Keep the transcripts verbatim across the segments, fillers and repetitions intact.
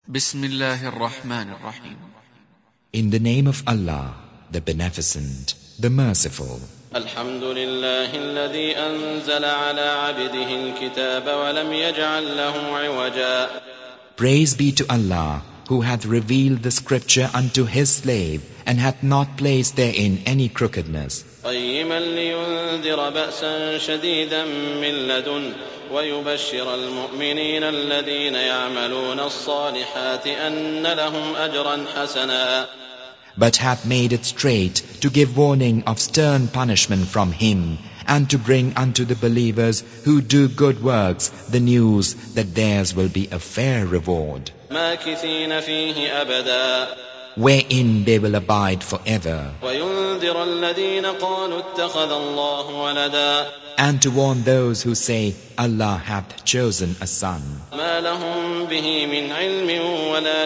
Bismillahir Rahmanir Rahim. In the name of Allah, the Beneficent, the Merciful. Alhamdulillah alladhi anzala ala abdihi al-kitaba wa lam yaj'al lahu 'iwaja. Praise be to Allah, who hath revealed the scripture unto his slave, and hath not placed therein any crookedness. قيما لينذر بأسا شديدا من لدنه ويبشر المؤمنين الذين يعملون الصالحات أن لهم أجرا حسنا. But hath made it straight to give warning of stern punishment from him, and to bring unto the believers who do good works the news that theirs will be a fair reward, ماكثين فيه أبدا. wherein they will abide forever, وينذر الذين قالوا اتخذ الله ولدا. and to warn those who say, Allah hath chosen a son. ما لهم به من علم ولا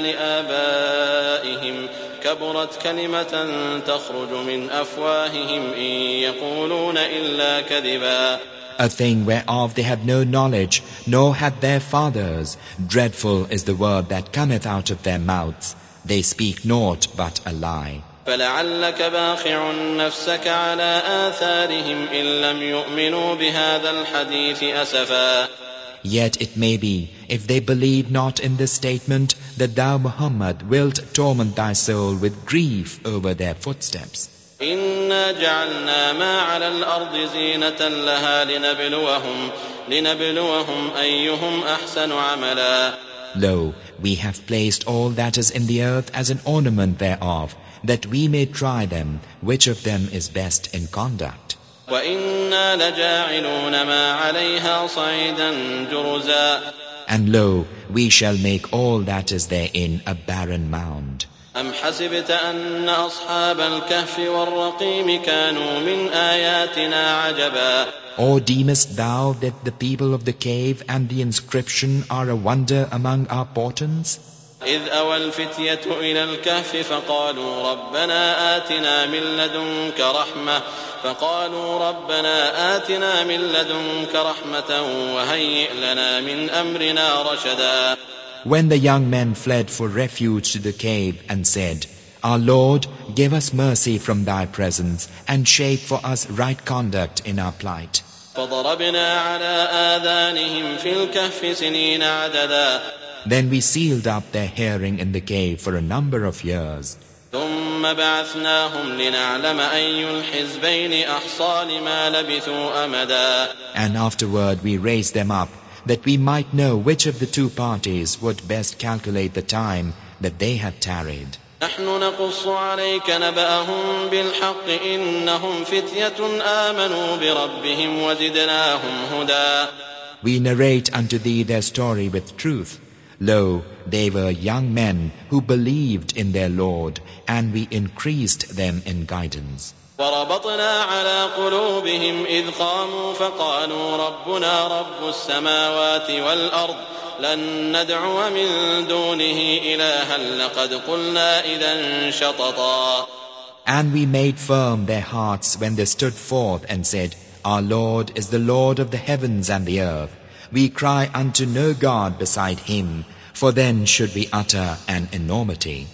لآبائهم كبرت كلمة تخرج من أفواههم إن يقولون إلا كذبا. A thing whereof they have no knowledge, nor had their fathers. Dreadful is the word that cometh out of their mouths. They speak naught but a lie. فلعلك باخع نفسك على آثارهم إن لم يؤمنوا بهذا الحديث أسفا. Yet it may be, if they believe not in this statement, that thou, Muhammad, wilt torment thy soul with grief over their footsteps. إنا جعلنا ما على الأرض زينة لها لنبلوهم لنبلوهم أيهم أحسن عملا. Lo, we have placed all that is in the earth as an ornament thereof, that we may try them, which of them is best in conduct. وَإِنَّا لَجَاعِلُونَ مَا عَلَيْهَا صَعِيدًا جُرُزًا. And lo, we shall make all that is therein a barren mound. أَمْ حَسِبْتَ أَنَّ أَصْحَابَ الْكَهْفِ وَالرَّقِيمِ كَانُوا مِنْ آيَاتِنَا عَجَبًا. Or deemest thou that the people of the cave and the inscription are a wonder among our portents? إذ أوى الفتية إلى الكهف فقالوا ربنا آتنا من لدنك رحمة فقالوا ربنا آتنا من لدنك رحمة وهيئ لنا من أمرنا رشدا. When the young men fled for refuge to the cave and said, Our Lord, give us mercy from thy presence and shape for us right conduct in our plight. فضربنا على آذانهم في الكهف سنين عددا. Then we sealed up their hearing in the cave for a number of years. ثم بعثناهم لنعلم أي الحزبين أحصى لما لبثوا أمدا. And afterward we raised them up, that we might know which of the two parties would best calculate the time that they had tarried. نحن نقص عليك نبأهم بالحق إنهم فتية آمنوا بربهم وزدناهم هدى. We narrate unto thee their story with truth. Lo, they were young men who believed in their Lord, and we increased them in guidance. وربطنا على قلوبهم إذ قاموا فقالوا ربنا رب السماوات والأرض لن ندعو من دونه إلها لقد قلنا إذا شططا. And we made firm their hearts when they stood forth and said, Our Lord is the Lord of the heavens and the earth. We cry unto no God beside him, for then should we utter an enormity.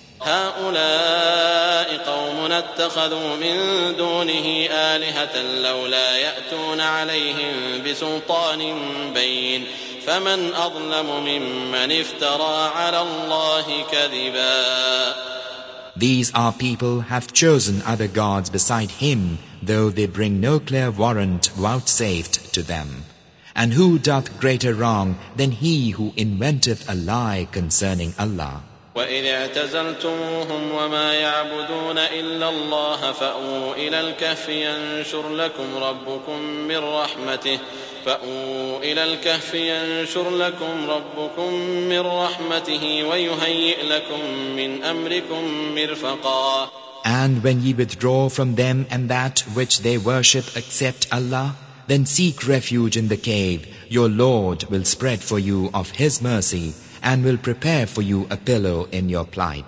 هؤلاء قوم اتخذوا من دونه آلهة لولا يأتون عليهم بسلطان بين فمن أظلم ممن افترى على الله كذبا. These our people have chosen other gods beside him, though they bring no clear warrant vouchsafed to them. And who doth greater wrong than he who inventeth a lie concerning Allah? وَإِذْ اعْتَزَلْتُمُوهُمْ وَمَا يَعْبُدُونَ إِلَّا اللَّهَ فَأْوُوا إِلَى الْكَهْفِ يَنشُرْ لَكُمْ رَبُّكُمْ مِنْ رَحْمَتِهِ فَأْوُوا إِلَى الْكَهْفِ يَنشُرْ لَكُمْ رَبُّكُمْ مِنْ رَحْمَتِهِ وَيُهَيِّئْ لَكُمْ مِنْ أَمْرِكُمْ مِرْفَقًا. And when ye withdraw from them and that which they worship except Allah, then seek refuge in the cave. Your Lord will spread for you of His mercy, and will prepare for you a pillow in your plight.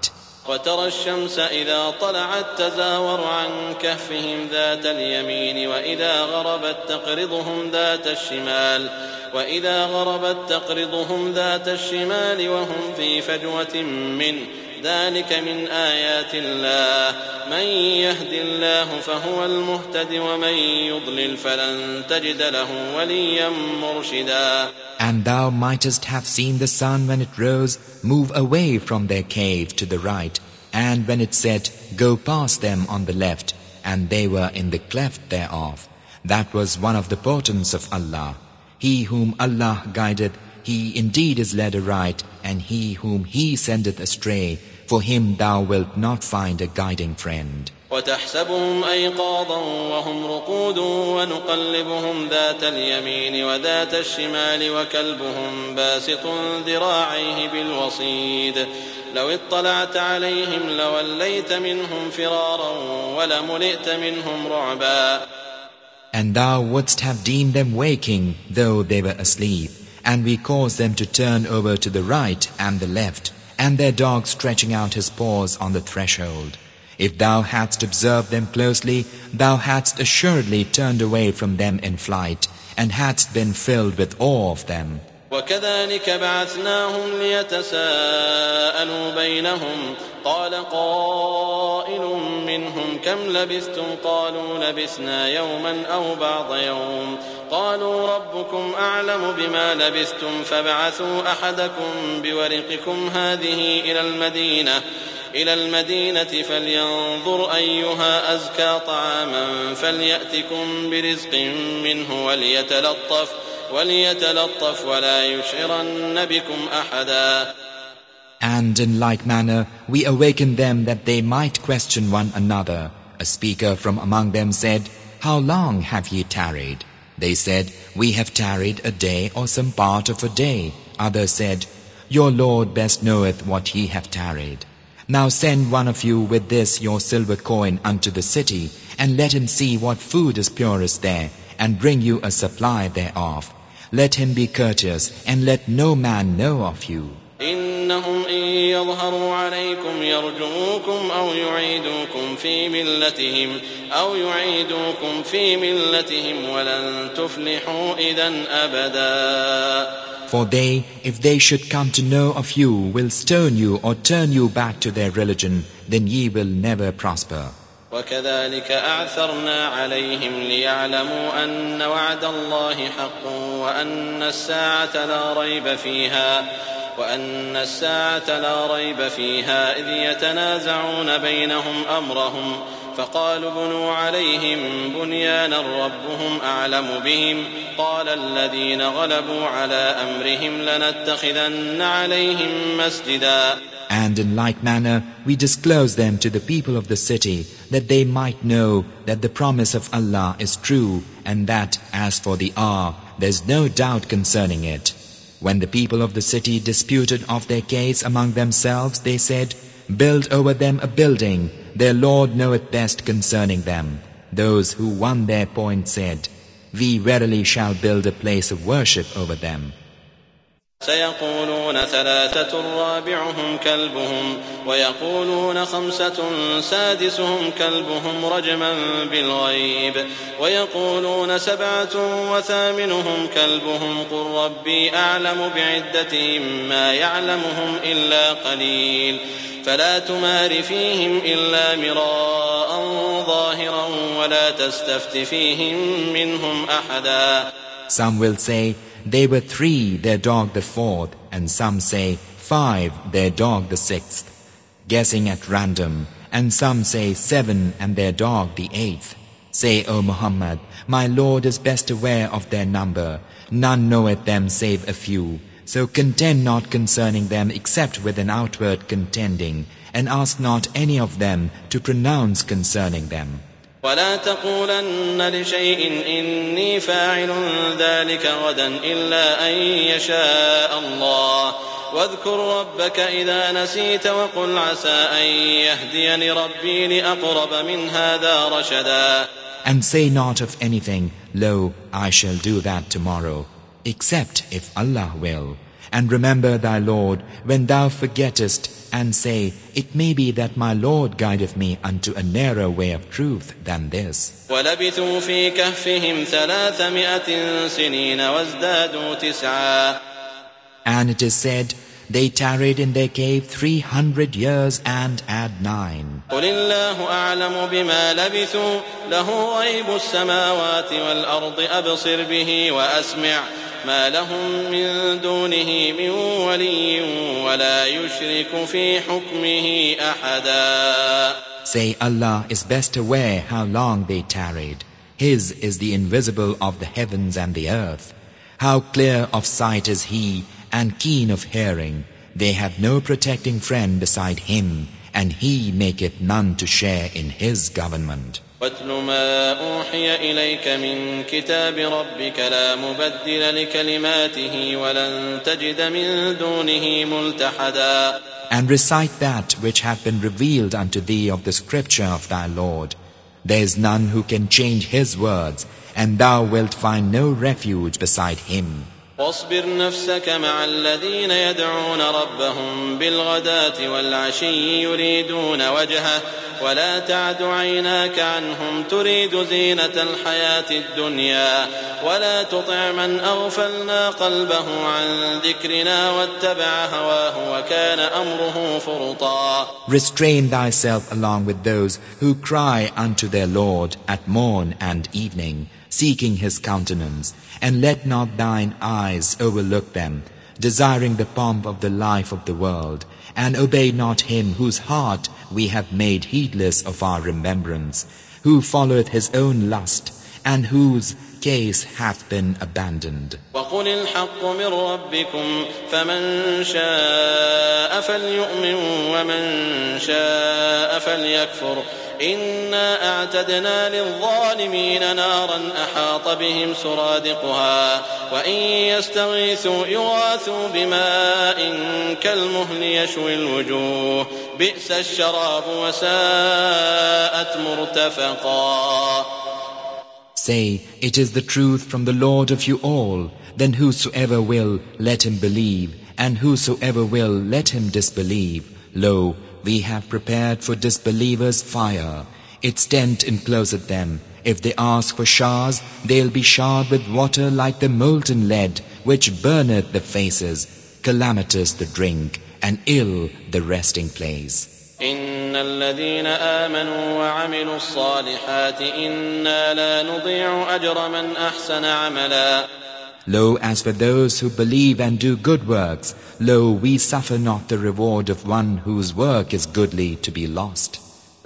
وترى الشمس إذا طلعت تزاور عن كهفهم ذات اليمين وإذا غربت تقرضهم ذات الشمال وإذا غربت تقرضهم ذات الشمال وهم في فجوة منه ذلك من آيات الله من يهد الله فهو المهتد ومن يضلل فلن تجد له وليا مرشدا. And thou mightest have seen the sun when it rose move away from their cave to the right, and when it set, go past them on the left, and they were in the cleft thereof. That was one of the portents of Allah. He whom Allah guideth, he indeed is led aright, and he whom he sendeth astray, for him thou wilt not find a guiding friend. وتحسبهم أيقاظا وهم رقود ونقلبهم ذات اليمين وذات الشمال وكلبهم باسط ذراعيه بالوصيد لو اطلعت عليهم لوليت منهم فرارا ولملئت منهم رعبا. And thou wouldst have deemed them waking, though they were asleep, and we caused them to turn over to the right and the left, and their dog stretching out his paws on the threshold. If thou hadst observed them closely, thou hadst assuredly turned away from them in flight, and hadst been filled with awe of them. وكذلك بعثناهم ليتساءلوا بينهم قال قائل منهم كم لبثتم قالوا لبثنا يوما أو بعض يوم قالوا ربكم أعلم بما لبثتم فابعثوا أحدكم بورقكم هذه إلى المدينة إلى المدينة فلينظر أيها أزكى طعاما فليأتكم برزق منه وليتلطف وليتلطف ولا يشعرن بكم أحدا. And in like manner we awakened them that they might question one another. A speaker from among them said, How long have ye tarried? They said, We have tarried a day or some part of a day. Others said, Your Lord best knoweth what ye have tarried. Now send one of you with this your silver coin unto the city, and let him see what food is purest there, and bring you a supply thereof. Let him be courteous, and let no man know of you. إنهم إن يظهروا عليكم يرجوكم أو يعيدوكم في ملتهم أو يعيدوكم في ملتهم ولن تفلحوا إذا أبدا. For they, if they should come to know of you, will stone you or turn you back to their religion, then ye will never prosper. وكذلك أعثرنا عليهم ليعلموا أن وعد الله حق وأن الساعة لا ريب فيها وأن الساعة لا ريب فيها إذ يتنازعون بينهم أمرهم فقالوا بنوا عليهم بنيانا ربهم أعلم بهم قال الذين غلبوا على أمرهم لنتخذن عليهم مسجدا. And in like manner we disclose them to the people of the city, that they might know that the promise of Allah is true, and that, as for the hour, there is no doubt concerning it. When the people of the city disputed of their case among themselves, they said, Build over them a building, their Lord knoweth best concerning them. Those who won their point said, We verily shall build a place of worship over them. سيقولون ثلاثة رابعهم كلبهم ويقولون خمسة سادسهم كلبهم رجما بالغيب ويقولون سبعة وثامنهم كلبهم قل ربي أعلم بعدتهم ما يعلمهم إلا قليل فلا تمار فيهم إلا مراء ظاهرا ولا تستفت فيهم منهم أحدا. Some will say, They were three, their dog the fourth, and some say five, their dog the sixth, guessing at random, and some say seven, and their dog the eighth. Say, O Muhammad, my Lord is best aware of their number. None knoweth them save a few. So contend not concerning them except with an outward contending, and ask not any of them to pronounce concerning them. ولا تقولن لشيء إني فاعل ذلك غدا إلا أن يشاء الله واذكر ربك إذا نسيت وقل عسى أن يهديني ربي لأقرب من هذا رشدا. And say not of anything, Lo, I shall do that tomorrow, except if Allah will. And remember thy Lord when thou forgettest, and say, it may be that my Lord guideth me unto a nearer way of truth than this. وَلَبِثُوا فِي كَهْفِهِمْ ثَلَاثَمِائَةٍ سِنِينَ وَازْدَادُوا تِسْعًا. And it is said, they tarried in their cave three hundred years and add nine. قُلِ اللَّهُ أَعْلَمُ بِمَا لَبِثُوا لَهُ غَيْبُ السَّمَاوَاتِ وَالْأَرْضِ أَبْصِرْ بِهِ وَأَسْمِعْ مَا لَهُم مِّن دُونِهِ مِن وَلِيٍّ وَلَا يُشْرِكُ فِي حُكْمِهِ أَحَدًا. Say, Allah is best aware how long they tarried. His is the invisible of the heavens and the earth. How clear of sight is He, and keen of hearing. They have no protecting friend beside Him, and He maketh none to share in His government. وَاتْلُ مَا أُوحِيَ إِلَيْكَ مِنْ كِتَابِ رَبِّكَ لَا مُبَدِّلَ لِكَلِمَاتِهِ وَلَنْ تَجِدَ مِنْ دُونِهِ مُلْتَحَدًا. And recite that which hath been revealed unto thee of the scripture of thy Lord. There is none who can change His words, and thou wilt find no refuge beside Him. واصبر نفسك مع الذين يدعون ربهم بالغداة والعشي يريدون وجهه ولا تعد عيناك عنهم تريد زينة الحياة الدنيا ولا تطع من أغفلنا قلبه عن ذكرنا واتبع هواه وكان أمره فرطا. Restrain thyself along with those who cry unto their Lord at morn and evening, seeking His countenance, and let not thine eyes overlook them, desiring the pomp of the life of the world, and obey not him whose heart we have made heedless of our remembrance, who followeth his own lust, and whose case hath been abandoned. وَقُلِ الْحَقُّ مِنْ رَبِّكُمْ فَمَنْ شَاءَ فَلْيُؤْمِنْ وَمَنْ شَاءَ فَلْيَكْفُرْ إِنَّا أَعْتَدْنَا لِلظَّالِمِينَ نَارًا أَحَاطَ بِهِمْ سُرَادِقُهَا وَإِنْ يَسْتَغِيثُوا يُغَاثُوا بِمَاءٍ كَالْمُهْلِ يَشْوِي الْوُجُوهَ بِئْسَ الشَّرَابُ وَسَاءَتْ مُرْتَفَقًا. Say, it is the truth from the Lord of you all. Then whosoever will, let him believe, and whosoever will, let him disbelieve. Lo, we have prepared for disbelievers fire. Its tent encloseth them. If they ask for showers, they'll be showered with water like the molten lead, which burneth the faces. Calamitous the drink, and ill the resting place. إن الذين آمنوا وعملوا الصالحات إنا لا نضيع أجر من أحسن عملا. Lo, as for those who believe and do good works, lo, we suffer not the reward of one whose work is goodly to be lost.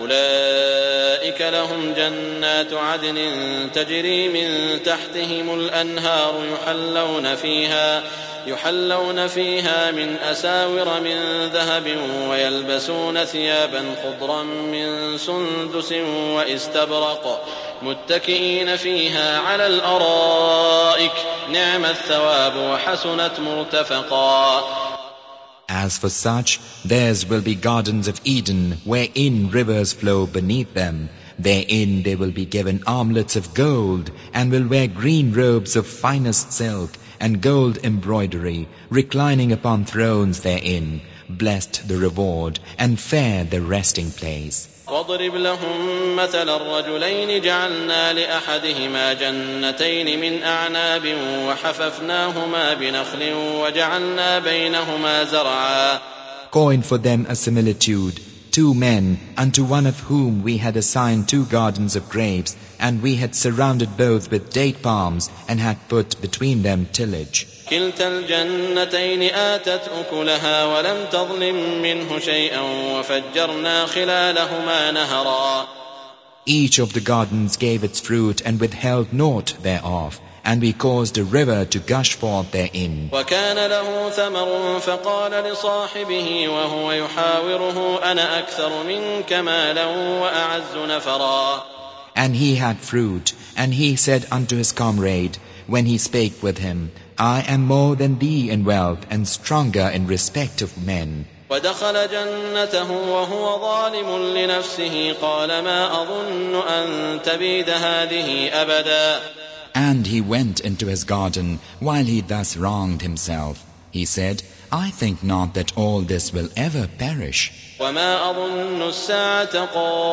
أولئك لهم جنات عدن تجري من تحتهم الأنهار يحلون فيها يحلون فيها من أساور من ذهب ويلبسون ثيابا خضرا من سندس واستبرق متكئين فيها على الأرائك نعم الثواب وحسنت مرتفقا. As for such, theirs will be gardens of Eden, wherein rivers flow beneath them. Therein they will be given armlets of gold, and will wear green robes of finest silk, and gold embroidery, reclining upon thrones therein. Blessed the reward, and fair the resting place. واضرب لهم مثل الرجلين جعلنا لأحدهما جنتين من أعناب وحففناهما بنخل وجعلنا بينهما زرعا. Coin for them a similitude. Two men, unto one of whom we had assigned two gardens of grapes, and we had surrounded both with date palms, and had put between them tillage. كلتا الجنتين آتت أكلها ولم تظلم منه شيئا وفجرنا خلالهما نهرا. Each of the gardens gave its fruit and withheld naught thereof, and we caused a river to gush forth therein. وكان له ثمر فقال لصاحبه وهو يحاوره أنا أكثر منك مالا وأعز نفرا. And he had fruit, and he said unto his comrade, when he spake with him, I am more than thee in wealth, and stronger in respect of men. ودخل جنته وهو ظالم لنفسه قال ما أظن أن تبيد هذه أبدا. And he went into his garden while he thus wronged himself. He said, I think not that all this will ever perish. وما أظن الساعة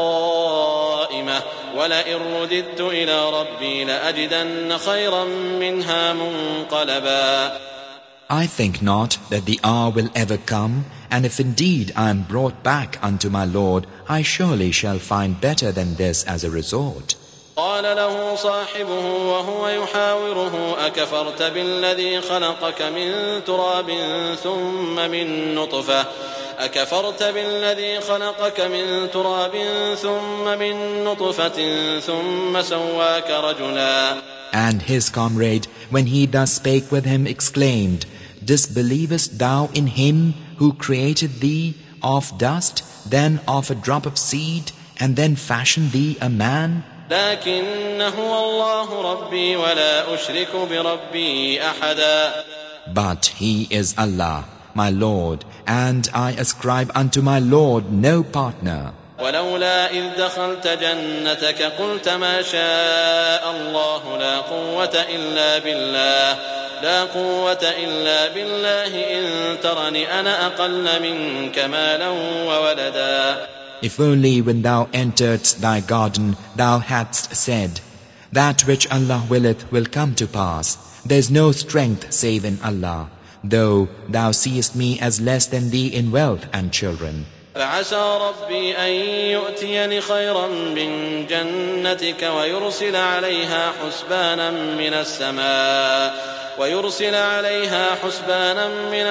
قائمة ولئن رددت إلى ربي لأجدن خيرا منها منقلبا. I think not that the hour will ever come, and if indeed I am brought back unto my Lord, I surely shall find better than this as a resort. قال له صاحبه وهو يحاوره أكفرت بالذي خلقك من تراب ثم من نطفة أكفرت بالذي خلقك من تراب ثم من نطفة ثم سواك رجلا. And his comrade, when he thus spake with him, exclaimed, Disbelievest thou in him who created thee of dust, then of a drop of seed, and then fashioned thee a man? لكن هو الله ربي ولا أشرك بربي أحدا. But he is Allah, my Lord, and I ascribe unto my Lord no partner. ولولا إذ دخلت جنتك قلت ما شاء الله لا قوة إلا بالله لا قوة إلا بالله إن ترني أنا أقل منك مالا وولدا. If only when thou enteredst thy garden thou hadst said, That which Allah willeth will come to pass. There is no strength save in Allah, though thou seest me as less than thee in wealth and children. فعسى ربي أن يؤتيني خيرا من جنتك ويرسل عليها حسبانا من السماء ويرسل عليها حسبانا من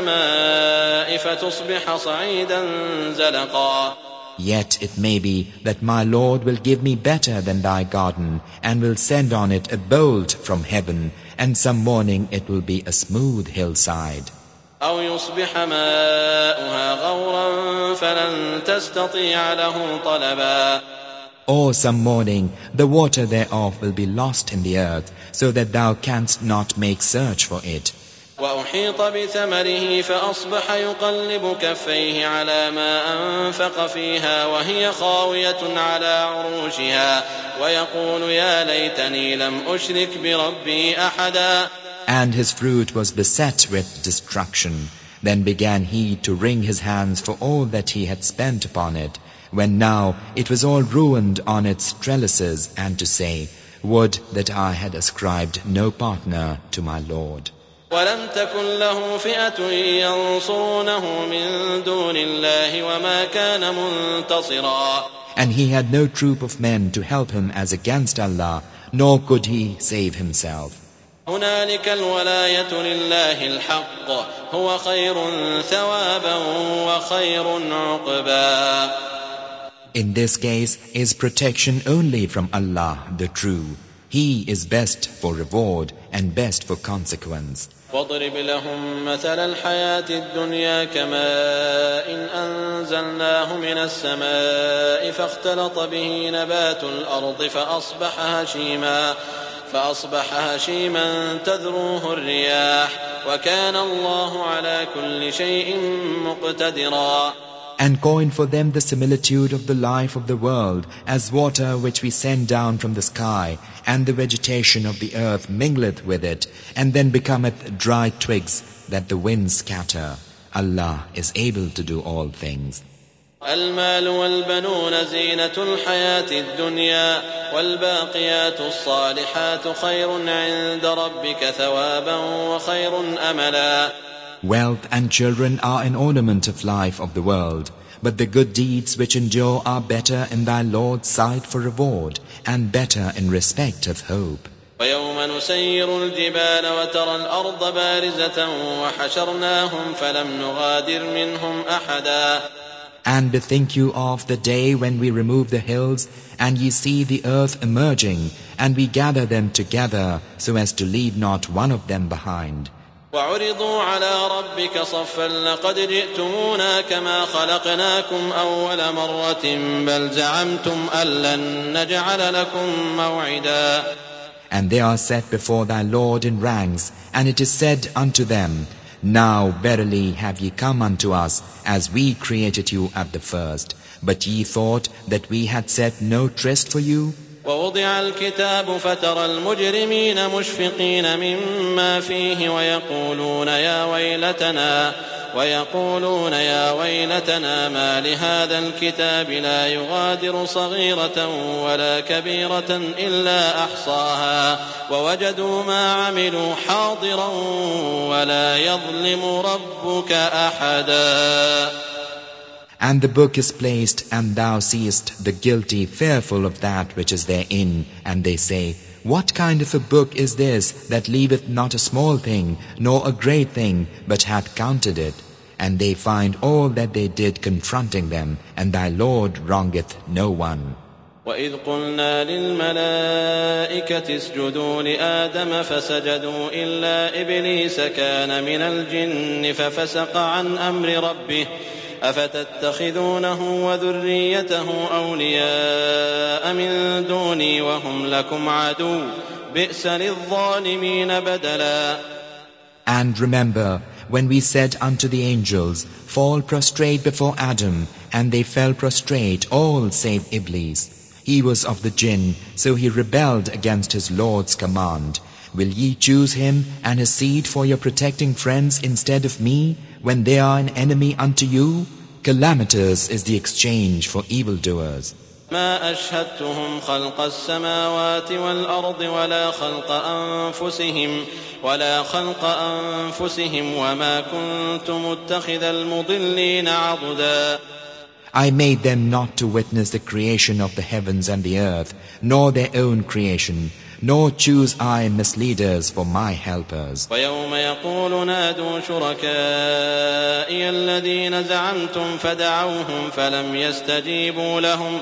السماء فتصبح صعيدا زلقا. Yet it may be that my Lord will give me better than thy garden, and will send on it a bolt from heaven, and some morning it will be a smooth hillside. أو يصبح ماؤها غورا فلن تستطيع له طلبا. Or some morning the water thereof will be lost in the earth, so that thou canst not make search for it. وأحيط بثمره فأصبح يقلب كفيه على ما أنفق فيها وهي خاوية على عروشها ويقول يا ليتني لم أشرك بربي أحدا. And his fruit was beset with destruction. Then began he to wring his hands for all that he had spent upon it, when now it was all ruined on its trellises, and to say, Would that I had ascribed no partner to my Lord. ولم تكن له فئة ينصرونه من دون الله وما كان منتصرا. And he had no troop of men to help him as against Allah, nor could he save himself. هنالك الولاية لله الحق هو خير ثوابا وخير عقبا. In this case is protection only from Allah, the True. He is best for reward and best for consequence. واضرب لهم مثل الحياة الدنيا كماء إن أنزلناه من السماء فاختلط به نبات الأرض فأصبح هشيما فأصبح هشيما تذروه الرياح وكان الله على كل شيء مقتدرا. And coin for them the similitude of the life of the world as water which we send down from the sky, and the vegetation of the earth mingleth with it, and then becometh dry twigs that the winds scatter. Allah is able to do all things. المال والبنون زينة الحياة الدنيا والباقيات الصالحات خير عند ربك ثوابا وخير أملا. Wealth and children are an ornament of life of the world, but the good deeds which endure are better in thy Lord's sight for reward, and better in respect of hope. ويوم نسير الجبال وترى الأرض بارزة وحشرناهم فلم نغادر منهم أحدا. And bethink you of the day when we remove the hills, and ye see the earth emerging, and we gather them together, so as to leave not one of them behind. وعرضوا على ربك صفا لقد جئتمونا كما خلقناكم أول مرة بل زعمتم أن لن نجعل لكم موعدا. And they are set before thy Lord in ranks, and it is said unto them, Now verily have ye come unto us, as we created you at the first. But ye thought that we had set no tryst for you? ووضع الكتاب فترى المجرمين مشفقين مما فيه ويقولون يا ويلتنا ويقولون يا ويلتنا ما لهذا الكتاب لا يغادر صغيرة ولا كبيرة إلا أحصاها ووجدوا ما عملوا حاضرا ولا يظلم ربك أحدا. And the book is placed, and thou seest the guilty fearful of that which is therein, and they say, What kind of a book is this that leaveth not a small thing, nor a great thing, but hath counted it? And they find all that they did confronting them, and thy Lord wrongeth no one. وَإِذْ قُلْنَا لِلْمَلَائِكَةِ اسْجُدُوا لِآدَمَ فَسَجَدُوا إِلَّا إِبْلِيسَ كَانَ مِنَ الْجِنِّ فَفَسَقَ عَنْ أَمْرِ رَبِّهِ أَفَتَتَّخِذُونَهُ وَذُرِّيَّتَهُ أَوْلِيَاءَ مِن دُونِي وَهُمْ لَكُمْ عَدُوٌّ بِئْسَ لِلظَّالِمِينَ بَدَلًا. And remember, when we said unto the angels, Fall prostrate before Adam, and they fell prostrate, all save Iblis. He was of the jinn, so he rebelled against his Lord's command. Will ye choose him and his seed for your protecting friends instead of me, when they are an enemy unto you? Calamitous is the exchange for evildoers. ما أشهدتهم خلق السماوات والأرض ولا خلق أنفسهم ولا خلق أنفسهم وما كنت متخذ المضلين عضدا. I made them not to witness the creation of the heavens and the earth, nor their own creation, nor choose I misleaders for my helpers. ويوم يقول نادوا شركائي الذين زعمتم فدعوهم فلم يستجيبوا لهم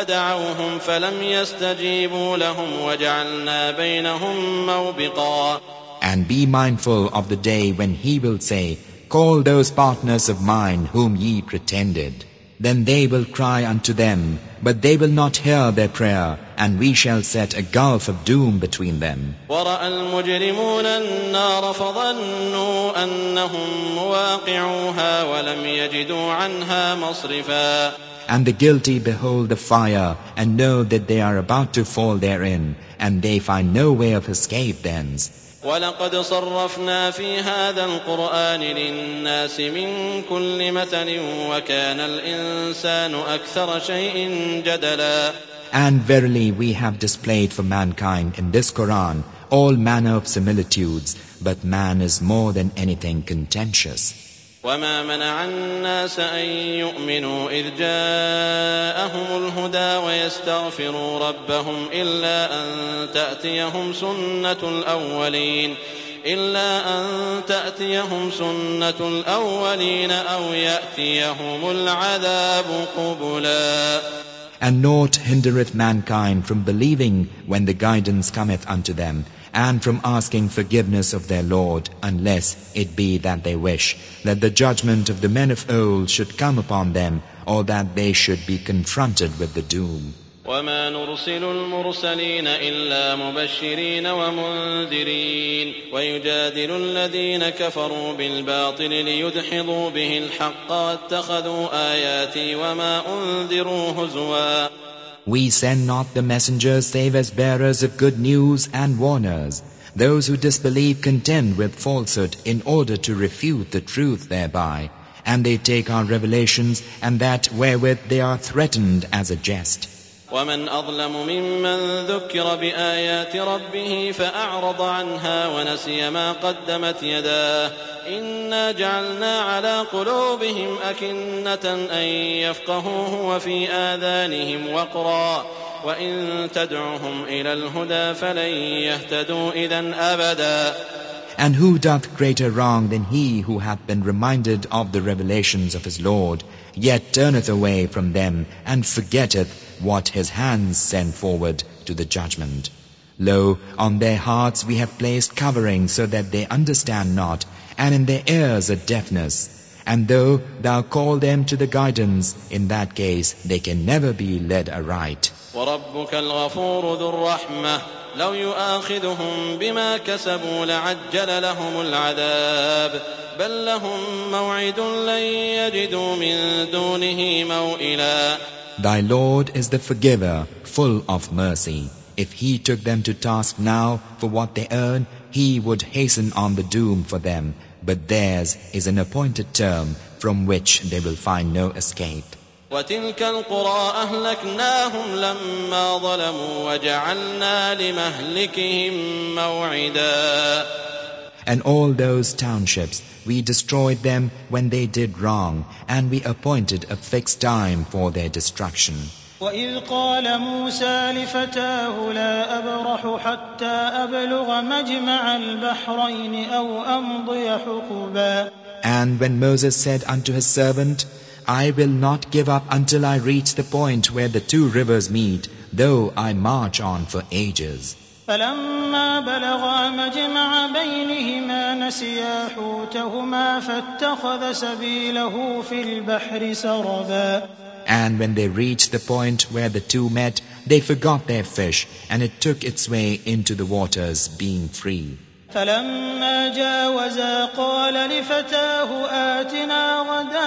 فدعوهم فلم يستجيبوا لهم وجعلنا بينهم موبقا. And be mindful of the day when he will say, Call those partners of mine whom ye pretended. Then they will cry unto them, but they will not hear their prayer, and we shall set a gulf of doom between them. وَرَأَى الْمُجْرِمُونَ النَّارَ فَظَنُّوا أَنَّهُمْ مُوَاقِعُوهَا وَلَمْ يَجِدُوا عَنْهَا مَصْرِفًا. And the guilty behold the fire, and know that they are about to fall therein, and they find no way of escape thence. وَلَقَدْ صَرَّفْنَا فِي هَذَا الْقُرْآنِ لِلنَّاسِ مِنْ كُلِّ مَثَلٍ وَكَانَ الْإِنسَانُ أَكْثَرَ شَيْءٍ جَدَلًا. And verily we have displayed for mankind in this Quran all manner of similitudes, but man is more than anything contentious. وَمَا مَنَعَ النَّاسَ أَن يُؤْمِنُوا إِذْ جَاءَهُمُ الْهُدَى وَيَسْتَغْفِرُوا رَبَّهُمْ إِلَّا أَن تَأْتِيَهُمْ سُنَّةُ الْأَوَّلِينَ إِلَّا أَن تَأْتِيَهُمْ سُنَّةُ الْأَوَّلِينَ أَوْ يَأْتِيَهُمُ الْعَذَابُ قُبُلًا. And naught hindereth mankind from believing when the guidance cometh unto them, and from asking forgiveness of their Lord, unless it be that they wish that the judgment of the men of old should come upon them, or that they should be confronted with the doom. وَمَا نُرْسِلُ الْمُرْسَلِينَ إِلَّا مُبَشِّرِينَ وَمُنذِرِينَ وَيُجَادِلُ الَّذِينَ كَفَرُوا بِالْبَاطِلِ لِيُدْحِضُوا بِهِ الْحَقَّ وَاتَّخَذُوا آيَاتِي وَمَا أُنذِرُوا هُزُوًا. We send not the messengers save as bearers of good news and warners. Those who disbelieve contend with falsehood in order to refute the truth thereby, and they take our revelations and that wherewith they are threatened as a jest. وَمَنْ أَظْلَمُ مِمَّنْ ذُكِّرَ بِآيَاتِ رَبِّهِ فَأَعْرَضَ عَنْهَا وَنَسِيَ مَا قَدَّمَتْ يَدَاهُ إِنَّا جَعَلْنَا عَلَى قُلُوبِهِمْ أَكِنَّةً أَن يَفْقَهُوهُ وَفِي آذَانِهِمْ وَقْرًا وَإِن تَدْعُهُمْ إِلَى الْهُدَى فَلَن يَهْتَدُوا إِذًا أَبَدًا. And who doth greater wrong than he who hath been reminded of the revelations of his Lord, yet turneth away from them, and forgetteth what his hands send forward to the judgment? Lo, on their hearts we have placed covering, so that they understand not, and in their ears a deafness. And though thou call them to the guidance, in that case they can never be led aright. وَرَبُّكَ الْغَفُورُ ذُو الرَّحْمَةِ لَوْ يُؤَاخِذُهُم بِمَا كَسَبُوا لَعَجَّلَ لَهُمُ الْعَذَابَ بَل لَّهُم مَّوْعِدٌ لَّن يَجِدُوا مِن دُونِهِ مَوْئِلًا. Thy Lord is the forgiver, full of mercy. If he took them to task now for what they earn, he would hasten on the doom for them, but theirs is an appointed term from which they will find no escape. وتلك القرى أهلكناهم لما ظلموا وجعلنا لمهلكهم موعدا. And all those townships, we destroyed them when they did wrong, and we appointed a fixed time for their destruction. وإذ قال موسى لفتاه لا أبرح حتى أبلغ مجمع البحرين أو أمضي حقبا. And when Moses said unto his servant, I will not give up until I reach the point where the two rivers meet, though I march on for ages. فلما بلغا مجمع بينهما نسيا حوتهما فاتخذ سبيله في البحر سربا. And when they reached the point where the two met, they forgot their fish, and it took its way into the waters, being free. فلما جاوزا قال لفتاه آتنا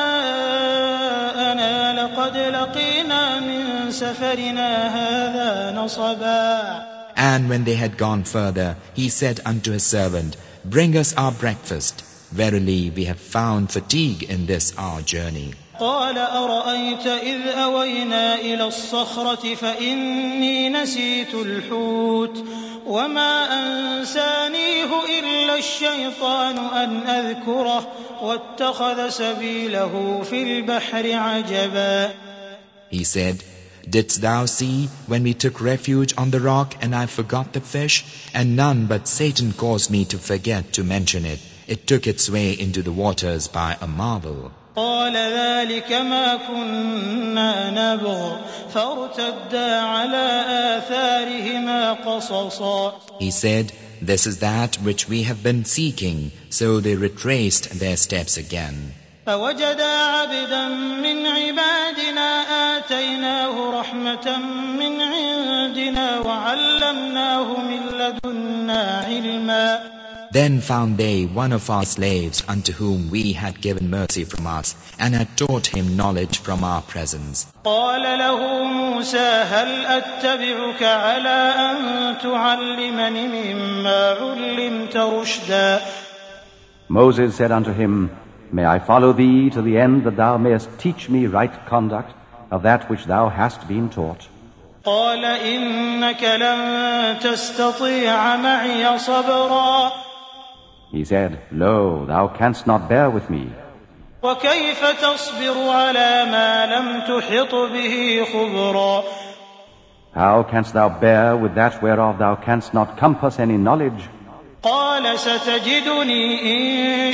غداءنا لقد لقينا من سفرنا هذا نصبا. And when they had gone further, he said unto his servant, Bring us our breakfast. Verily, we have found fatigue in this our journey. قال أرأيت إذ أوينا إلى الصخرة فإني نسيت الحوت وما أنسانيه إلا الشيطان أن أذكره واتخذ سبيله في البحر عجبا. He said, Didst thou see when we took refuge on the rock and I forgot the fish? And none but Satan caused me to forget to mention it. It took its way into the waters by a marvel. قال ذلك ما كنا نبغ فارتدا على آثارهما قصصا. He said, This is that which we have been seeking. So they retraced their steps again. فوجدا عبدا من عبادنا آتيناه رحمة من عندنا وعلمناه من لدنا علما. Then found they one of our slaves unto whom we had given mercy from us, and had taught him knowledge from our presence. قال له موسى هل أتبعك على أن تعلمني مما علمت رشدا. Moses said unto him, May I follow thee to the end that thou mayest teach me right conduct of that which thou hast been taught? قال إنك لن تستطيع معي صبرا. He said, Lo, thou canst not bear with me. وكيف تصبر على ما لم تحط به خبرا. How canst thou bear with that whereof thou canst not compass any knowledge? قال ستجدني إن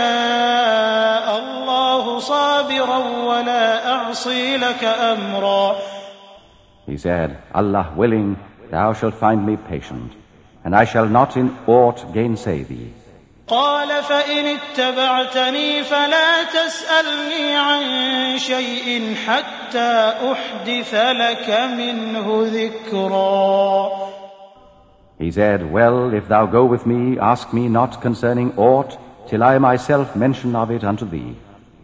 شاء الله صابرا ولا أعصي لك أمرا. He said, Allah willing, thou shalt find me patient, and I shall not in aught gainsay thee. قال فإن اتبعتني فلا تسألني عن شيء حتى أحدث لك منه ذكرا. He said, Well, if thou go with me, ask me not concerning aught, till I myself mention of it unto thee.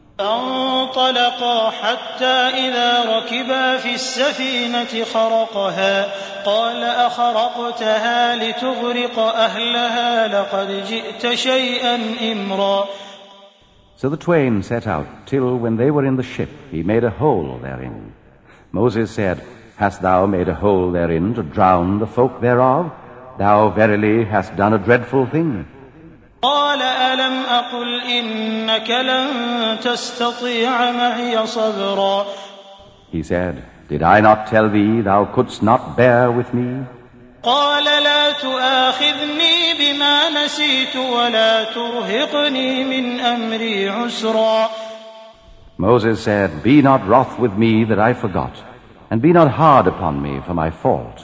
فانطلقا حتى إذا ركبا في السفينة خرقها قال أخرقتها لتغرق أهلها لقد جئت شيئا إمرا. So the twain set out, till when they were in the ship, he made a hole therein. Moses said, Hast thou made a hole therein to drown the folk thereof? Thou verily hast done a dreadful thing. قال ألم أقل إنك لن تستطيع معي صبرا. He said, Did I not tell thee thou couldst not bear with me? قال لا تؤاخذني بما نسيت ولا ترهقني من أمري عسرا. Moses said, Be not wroth with me that I forgot, and be not hard upon me for my fault.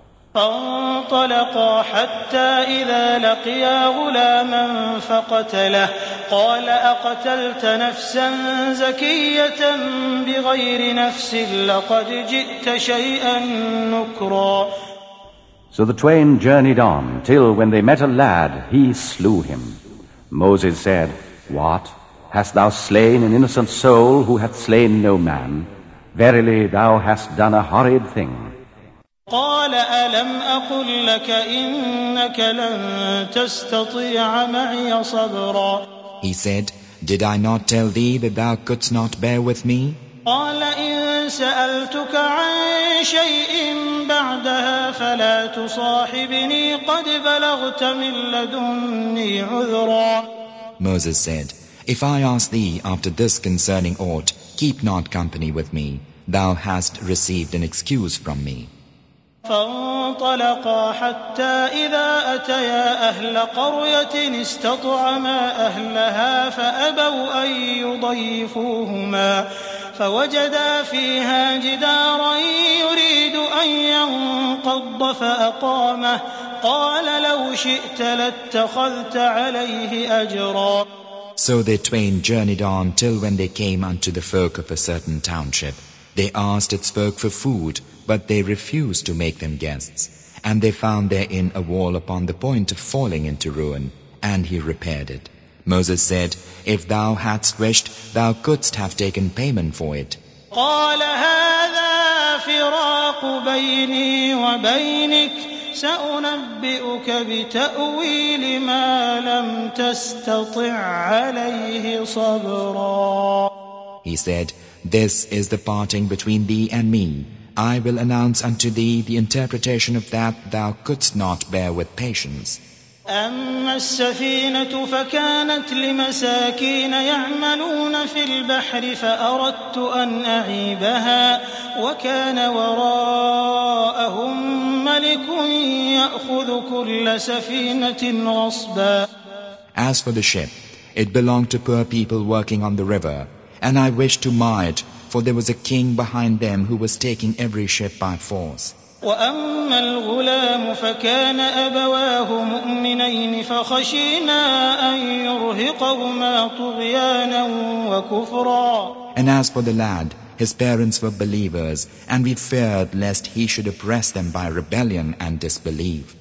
فانطلقا حتى إذا لقيا غلاما فقتله قال أقتلت نفسا زكية بغير نفس لقد جئت شيئا نكرا. So the twain journeyed on, till when they met a lad, he slew him. Moses said, What? Hast thou slain an innocent soul who hath slain no man? Verily, thou hast done a horrid thing. قال ألم أقل لك إنك لن تستطيع معي صبرا. He said, Did I not tell thee that thou couldst not bear with me? قال إن سألتك عن شيء بعدها فلا تصاحبني قد بلغت من لدني عذرا. Moses said, If I ask thee after this concerning aught, keep not company with me. Thou hast received an excuse from me. فانطلقا حتى إذا أتيا أهل قرية استطعما أهلها فأبوا أن يضيفوهما فوجدا فيها جدارا يريد أن ينقض فأقامه قال لو شئت لاتخذت عليه أجرا. So they twain journeyed on till when they came unto the folk of a certain township. They asked its folk for food, but they refused to make them guests. And they found therein a wall upon the point of falling into ruin, and he repaired it. Moses said, If thou hadst wished, thou couldst have taken payment for it. قال هذا فراق بيني وبينك سأنبئك بتأويل ما لم تستطع عليه صبرا. He said, This is the parting between thee and me. I will announce unto thee the interpretation of that thou couldst not bear with patience. أما السفينة فكانت لمساكين يعملون في البحر فأردت أن أعيبها وكان وراءهم ملك يأخذ كل سفينة غصبا. As for the ship, it belonged to poor people working on the river, and I wished to mar it, for there was a king behind them who was taking every ship by force. وأما الغلام فكان أبواه مؤمنين فخشينا أن يرهقهما طغيانا وكفرا. And as for the lad, his parents were believers, and we feared lest he should oppress them by rebellion and disbelief.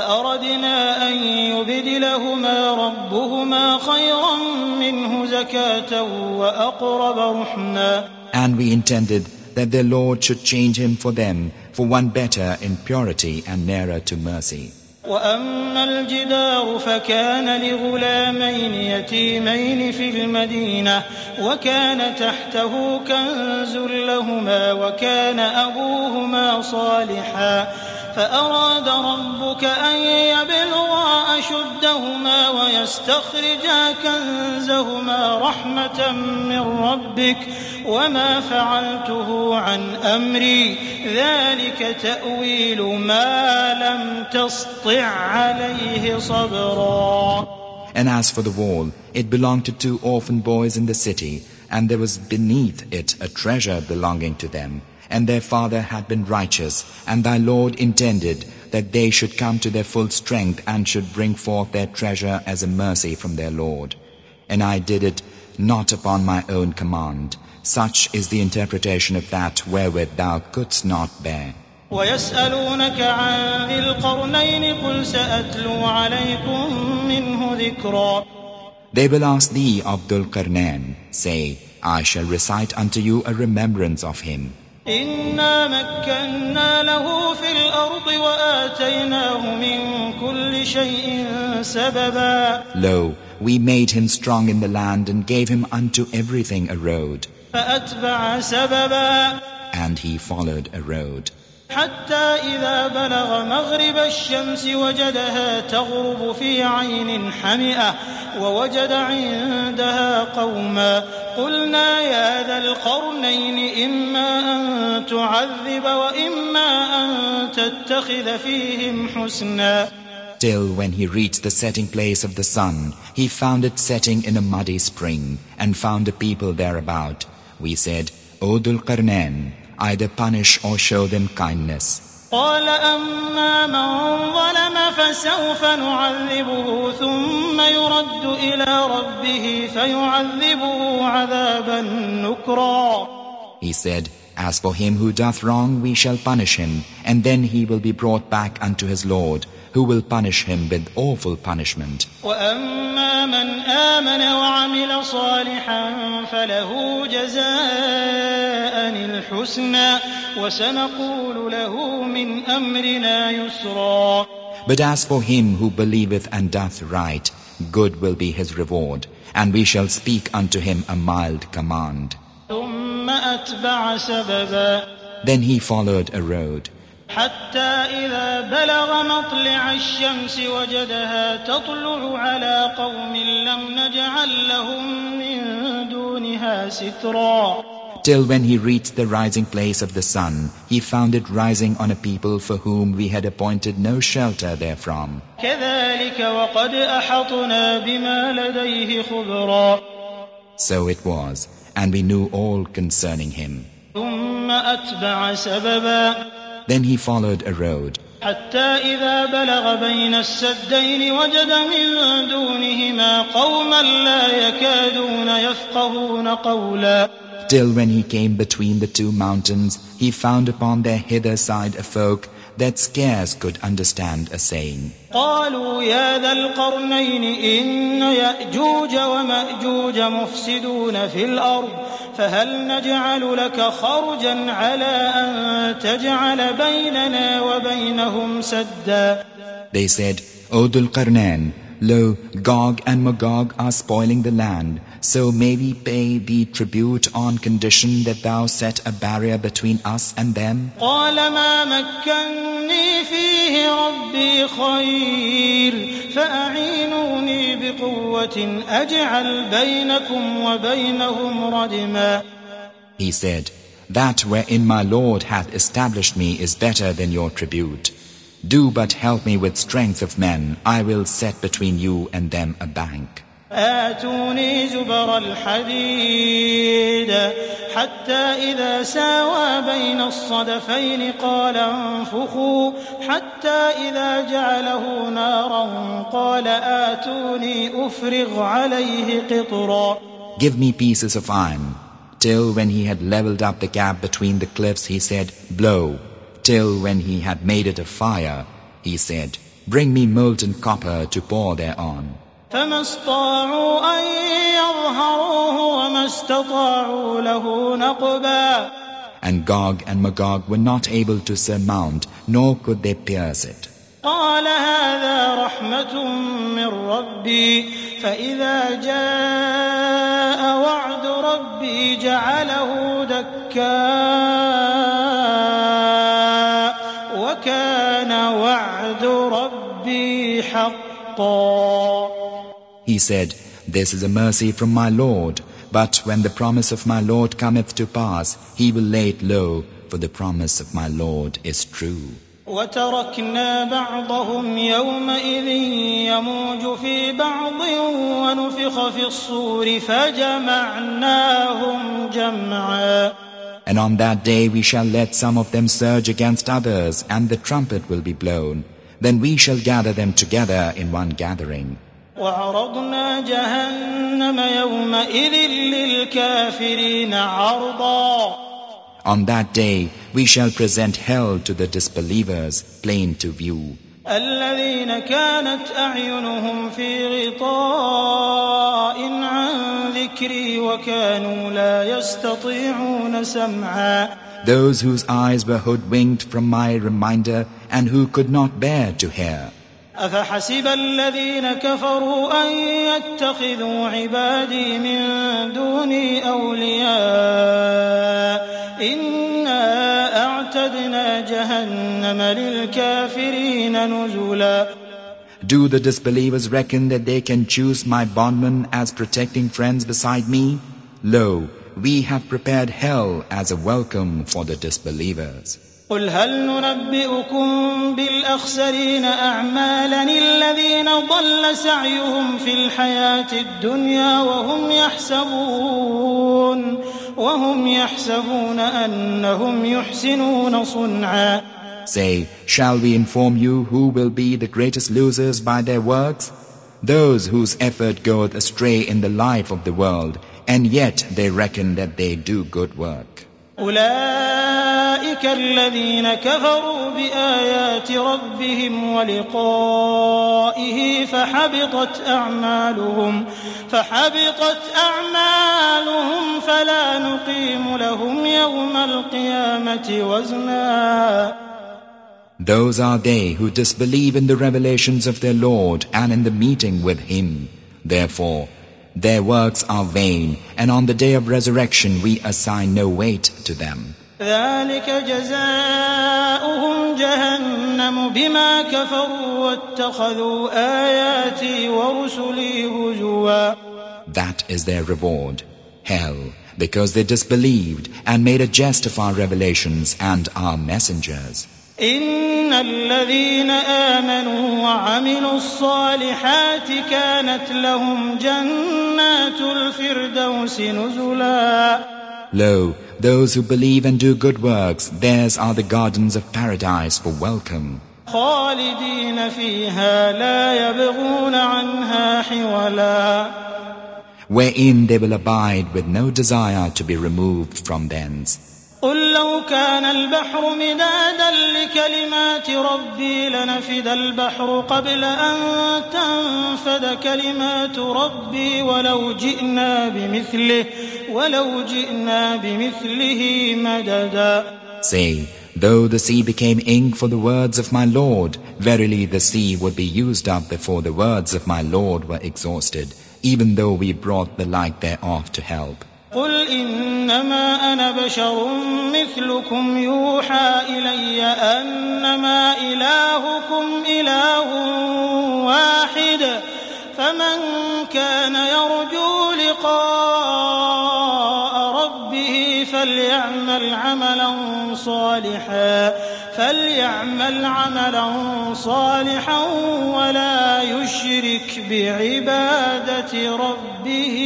فأردنا أن يبدلهما ربهما خيرا منه زكاة وأقرب رحما. And we intended that their Lord should change him for them for one better in purity and nearer to mercy. وأما الجدار فكان لغلامين يتيمين في المدينة وكان تحته كنز لهما وكان أبوهما صالحا فأراد ربك أن يبلغا أشدهما ويستخرجا كنزهما رحمة من ربك وما فعلته عن أمري ذلك تأويل ما لم تسطع عليه صبرا. And as for the wall, it belonged to two orphan boys in the city, and there was beneath it a treasure belonging to them. And their father had been righteous, and thy Lord intended that they should come to their full strength and should bring forth their treasure as a mercy from their Lord. And I did it not upon my own command. Such is the interpretation of that wherewith thou couldst not bear. ويسألونك عن ذي القرنين قل سأتلو عليكم منه ذكرا. They will ask thee of Dhul Qarnain. Say, I shall recite unto you a remembrance of him. إنا مكنا له في الأرض وآتيناه من كل شيء سببا. Lo, we made him strong in the land and gave him unto everything a road. فأتبع سببا. And he followed a road. حتى إذا بلغ مغرب الشمس وجدها تغرب في عين حمئة ووجد عندها قوما قلنا يا ذا القرنين إما أن تعذب وإما أن تتخذ فيهم حسنا. Till when he reached the setting place of the sun, he found it setting in a muddy spring, and found a people thereabout. We said, O Dhul Qarnain, either punish or show them kindness. قال أما من ظلم فسوف نعذبه ثم يرد إلى ربه فيعذبه عذابا نكرا. He said, As for him who doth wrong, we shall punish him, and then he will be brought back unto his Lord, who will punish him with awful punishment. وأما من آمن وعمل صالحا فله جزاء الحسنى الحسنى وسنقول له من أمرنا يسرا. But as for him who believeth and doth right, good will be his reward, and we shall speak unto him a mild command. ثم أتبع سببا. Then he followed a road. حتى إذا بلغ مطلع الشمس وجدها تطلع على قوم لم نجعل لهم من دونها سترا. Till when he reached the rising place of the sun, he found it rising on a people for whom we had appointed no shelter therefrom. كذلك وقد أحطنا بما لديه خبرا. So it was, and we knew all concerning him. ثم أتبع سببا. Then he followed a road. حتى إذا بلغ بين السدين وجد من دونهما قوما لا يكادون يفقهون قولا. Till when he came between the two mountains, he found upon their hither side a folk that scarce could understand a saying. قالوا يا ذا القرنين إن يأجوج ومأجوج مفسدون في الأرض فهل نجعل لك خرجا على أن تجعل بيننا وبينهم سدا. They said, O Dhul Qarnain, lo, Gog and Magog are spoiling the land, so may we pay thee tribute on condition that thou set a barrier between us and them? قال ما مكني فيه ربي خير فأعينوني بقوة أجعل بينكم وبينهم ردما. He said, That wherein my Lord hath established me is better than your tribute. Do but help me with strength of men, I will set between you and them a bank. آتوني زبر الحديد حتى إذا ساوى بين الصدفين قال انفخوا حتى إذا جعله نارا قال آتوني أفرغ عليه قطرا. Give me pieces of iron. Till when he had leveled up the gap between the cliffs, he said, Blow. Till when he had made it a fire, he said, Bring me molten copper to pour thereon. فما استطاعوا أن يظهروه وما استطاعوا له نقبا. And Gog and Magog were not able to surmount, nor could they pierce it. قال هذا رحمة من ربي فإذا جاء وعد ربي جعله دكا وكان وعد ربي حقا. He said, This is a mercy from my Lord, but when the promise of my Lord cometh to pass, he will lay it low, for the promise of my Lord is true. وتركنا بعضهم يومئذ يموج في بعض ونفخ في الصور فجمعناهم جمعا. And on that day we shall let some of them surge against others, and the trumpet will be blown. Then we shall gather them together in one gathering. وعرضنا جهنم يومئذ للكافرين عرضا. On that day we shall present hell to the disbelievers, plain to view. الذين كانت أعينهم في غطاء عن ذكري وكانوا لا يستطيعون سمعا. Those whose eyes were hoodwinked from my reminder and who could not bear to hear. أفحسب الذين كفروا أن يتخذوا عبادي من دوني أولياء إنا أعتدنا جهنم للكافرين نزلا. Do the disbelievers reckon that they can choose my bondmen as protecting friends beside me? Lo, we have prepared hell as a welcome for the disbelievers. قل هل ننبئكم بالأخسرين أعمالا الذين ضل سعيهم في الحياة الدنيا وهم يحسبون وهم يحسبون أنهم يحسنون صنعا. Say, shall we inform you who will be the greatest losers by their works? Those whose effort goeth astray in the life of the world, and yet they reckon that they do good work. أولئك الذين كفروا بآيات ربهم ولقائه فحبطت أعمالهم فحبطت أعمالهم فلا نقيم لهم يوم القيامة وزنا. Those are they who disbelieve in the revelations of their Lord and in the meeting with Him. Therefore, their works are vain, and on the day of resurrection we assign no weight to them. ذلك جزاؤهم جهنم بما كفروا واتخذوا آياتي ورسلي هزوا. That is their reward, hell, because they disbelieved and made a jest of our revelations and our messengers. إن الذين آمنوا وعملوا الصالحات كانت لهم جنات الفردوس نزلا. Lo, those who believe and do good works, theirs are the gardens of paradise for welcome. خالدين فيها لا يبغون عنها حولا. Wherein they will abide with no desire to be removed from thence. قل لو كان البحر مدادا لكلمات ربي لنفد البحر قبل أن تنفد كلمات ربي ولو جئنا بمثله ولو جئنا بمثله مددا. Say, though the sea became ink for the words of my Lord, verily the sea would be used up before the words of my Lord were exhausted, even though we brought the like thereof to help. قل إنما أنا بشر مثلكم يوحى إلي أنما إلهكم إله واحد فمن كان يرجو لقاء ربه فليعمل عملا صالحا فليعمل عملا صالحا ولا يشرك بعبادة ربه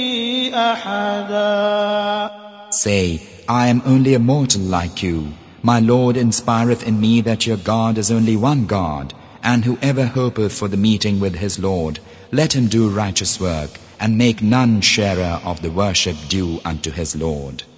أحدا. Say, I am only a mortal like you. My Lord inspireth in me that your God is only one God, and whoever hopeth for the meeting with his Lord, let him do righteous work, and make none sharer of the worship due unto his Lord.